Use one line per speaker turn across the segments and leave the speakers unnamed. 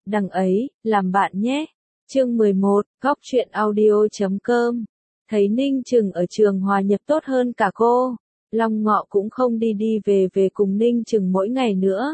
đằng ấy, làm bạn nhé. Chương 11, Góc truyện audio.com. Thấy Ninh Trừng ở trường hòa nhập tốt hơn cả cô, Long Ngọ cũng không đi đi về về cùng Ninh Trừng mỗi ngày nữa.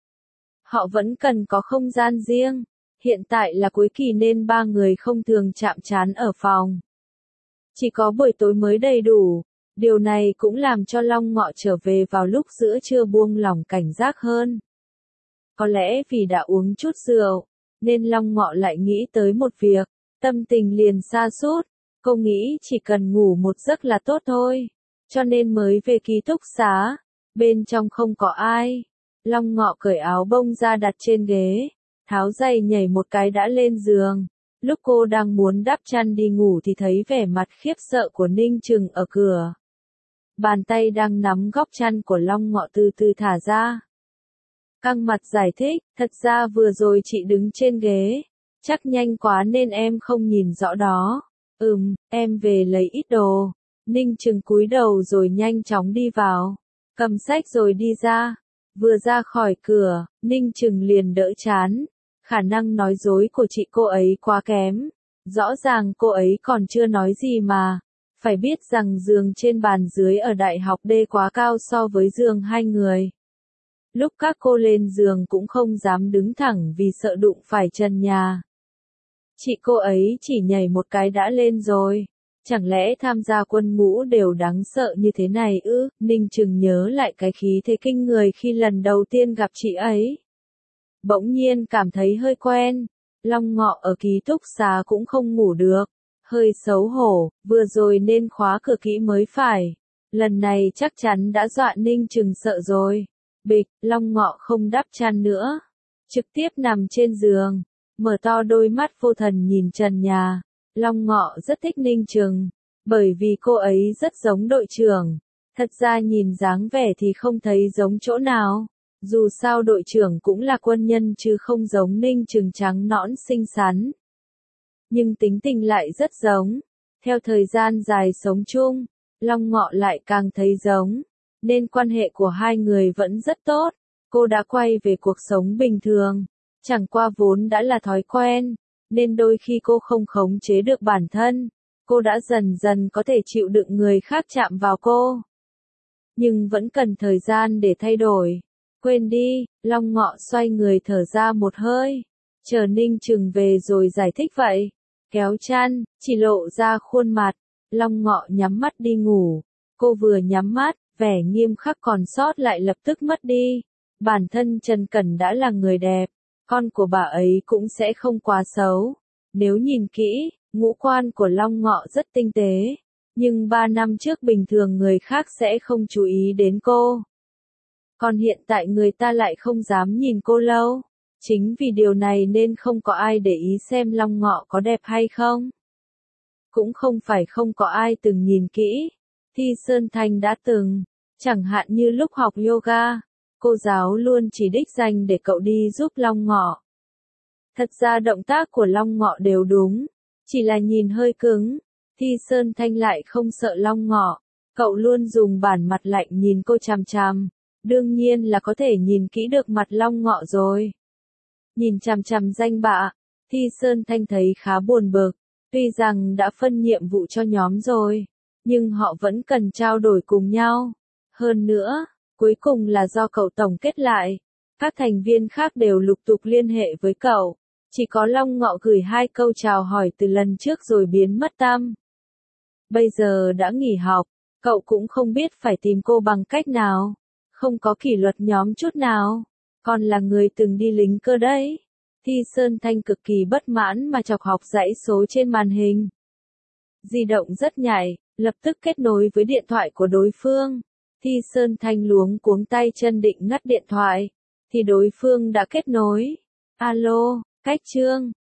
Họ vẫn cần có không gian riêng, hiện tại là cuối kỳ nên ba người không thường chạm trán ở phòng. Chỉ có buổi tối mới đầy đủ, điều này cũng làm cho Long Ngọ trở về vào lúc giữa trưa buông lỏng cảnh giác hơn. Có lẽ vì đã uống chút rượu, nên Long Ngọ lại nghĩ tới một việc, tâm tình liền sa sút. Cô nghĩ chỉ cần ngủ một giấc là tốt thôi, cho nên mới về ký túc xá, bên trong không có ai. Long Ngọ cởi áo bông ra đặt trên ghế, tháo giày nhảy một cái đã lên giường. Lúc cô đang muốn đắp chăn đi ngủ thì thấy vẻ mặt khiếp sợ của Ninh Trừng ở cửa. Bàn tay đang nắm góc chăn của Long Ngọ từ từ thả ra. Căng mặt giải thích, thật ra vừa rồi chị đứng trên ghế, chắc nhanh quá nên em không nhìn rõ đó. Em về lấy ít đồ. Ninh Trừng cúi đầu rồi nhanh chóng đi vào, cầm sách rồi đi ra. Vừa ra khỏi cửa, Ninh Trừng liền đỡ chán. Khả năng nói dối của chị cô ấy quá kém. Rõ ràng cô ấy còn chưa nói gì mà. Phải biết rằng giường trên bàn dưới ở đại học D quá cao so với giường hai người. Lúc các cô lên giường cũng không dám đứng thẳng vì sợ đụng phải trần nhà. Chị cô ấy chỉ nhảy một cái đã lên rồi. Chẳng lẽ tham gia quân ngũ đều đáng sợ như thế này ư? Ninh Trừng nhớ lại cái khí thế kinh người khi lần đầu tiên gặp chị ấy. Bỗng nhiên cảm thấy hơi quen. Long Ngọ ở ký túc xá cũng không ngủ được. Hơi xấu hổ, vừa rồi nên khóa cửa kỹ mới phải. Lần này chắc chắn đã dọa Ninh Trừng sợ rồi. Bịch, Long Ngọ không đắp chăn nữa. Trực tiếp nằm trên giường. Mở to đôi mắt vô thần nhìn trần nhà. Long Ngọ rất thích Ninh Trừng, bởi vì cô ấy rất giống đội trưởng. Thật ra nhìn dáng vẻ thì không thấy giống chỗ nào. Dù sao đội trưởng cũng là quân nhân chứ không giống Ninh Trừng trắng nõn xinh xắn. Nhưng tính tình lại rất giống. Theo thời gian dài sống chung, Long Ngọ lại càng thấy giống. Nên quan hệ của hai người vẫn rất tốt. Cô đã quay về cuộc sống bình thường. Chẳng qua vốn đã là thói quen, nên đôi khi cô không khống chế được bản thân. Cô đã dần dần có thể chịu đựng người khác chạm vào cô. Nhưng vẫn cần thời gian để thay đổi. Quên đi, Long Ngọ xoay người thở ra một hơi. Chờ Ninh Trừng về rồi giải thích vậy. Kéo chăn, chỉ lộ ra khuôn mặt. Long Ngọ nhắm mắt đi ngủ. Cô vừa nhắm mắt, vẻ nghiêm khắc còn sót lại lập tức mất đi. Bản thân Trần Cẩn đã là người đẹp. Con của bà ấy cũng sẽ không quá xấu. Nếu nhìn kỹ, ngũ quan của Long Ngọ rất tinh tế. Nhưng 3 năm trước bình thường người khác sẽ không chú ý đến cô. Còn hiện tại người ta lại không dám nhìn cô lâu. Chính vì điều này nên không có ai để ý xem Long Ngọ có đẹp hay không. Cũng không phải không có ai từng nhìn kỹ. Thi Sơn Thanh đã từng. Chẳng hạn như lúc học yoga. Cô giáo luôn chỉ đích danh để cậu đi giúp Long Ngọ. Thật ra động tác của Long Ngọ đều đúng, chỉ là nhìn hơi cứng. Thi Sơn Thanh lại không sợ Long Ngọ, cậu luôn dùng bản mặt lạnh nhìn cô chằm chằm. Đương nhiên là có thể nhìn kỹ được mặt Long Ngọ rồi. Nhìn chằm chằm danh bạ, Thi Sơn Thanh thấy khá buồn bực. Tuy rằng đã phân nhiệm vụ cho nhóm rồi, nhưng họ vẫn cần trao đổi cùng nhau. Hơn nữa, cuối cùng là do cậu tổng kết lại. Các thành viên khác đều lục tục liên hệ với cậu. Chỉ có Long Ngọ gửi 2 câu chào hỏi từ lần trước rồi biến mất tăm. Bây giờ đã nghỉ học, cậu cũng không biết phải tìm cô bằng cách nào. Không có kỷ luật nhóm chút nào. Còn là người từng đi lính cơ đấy. Thi Sơn Thanh cực kỳ bất mãn mà chọc học dãy số trên màn hình. Di động rất nhạy, lập tức kết nối với điện thoại của đối phương. Thi Sơn Thanh luống cuống tay chân định ngắt điện thoại, thì đối phương đã kết nối. Alo, Cách Trương,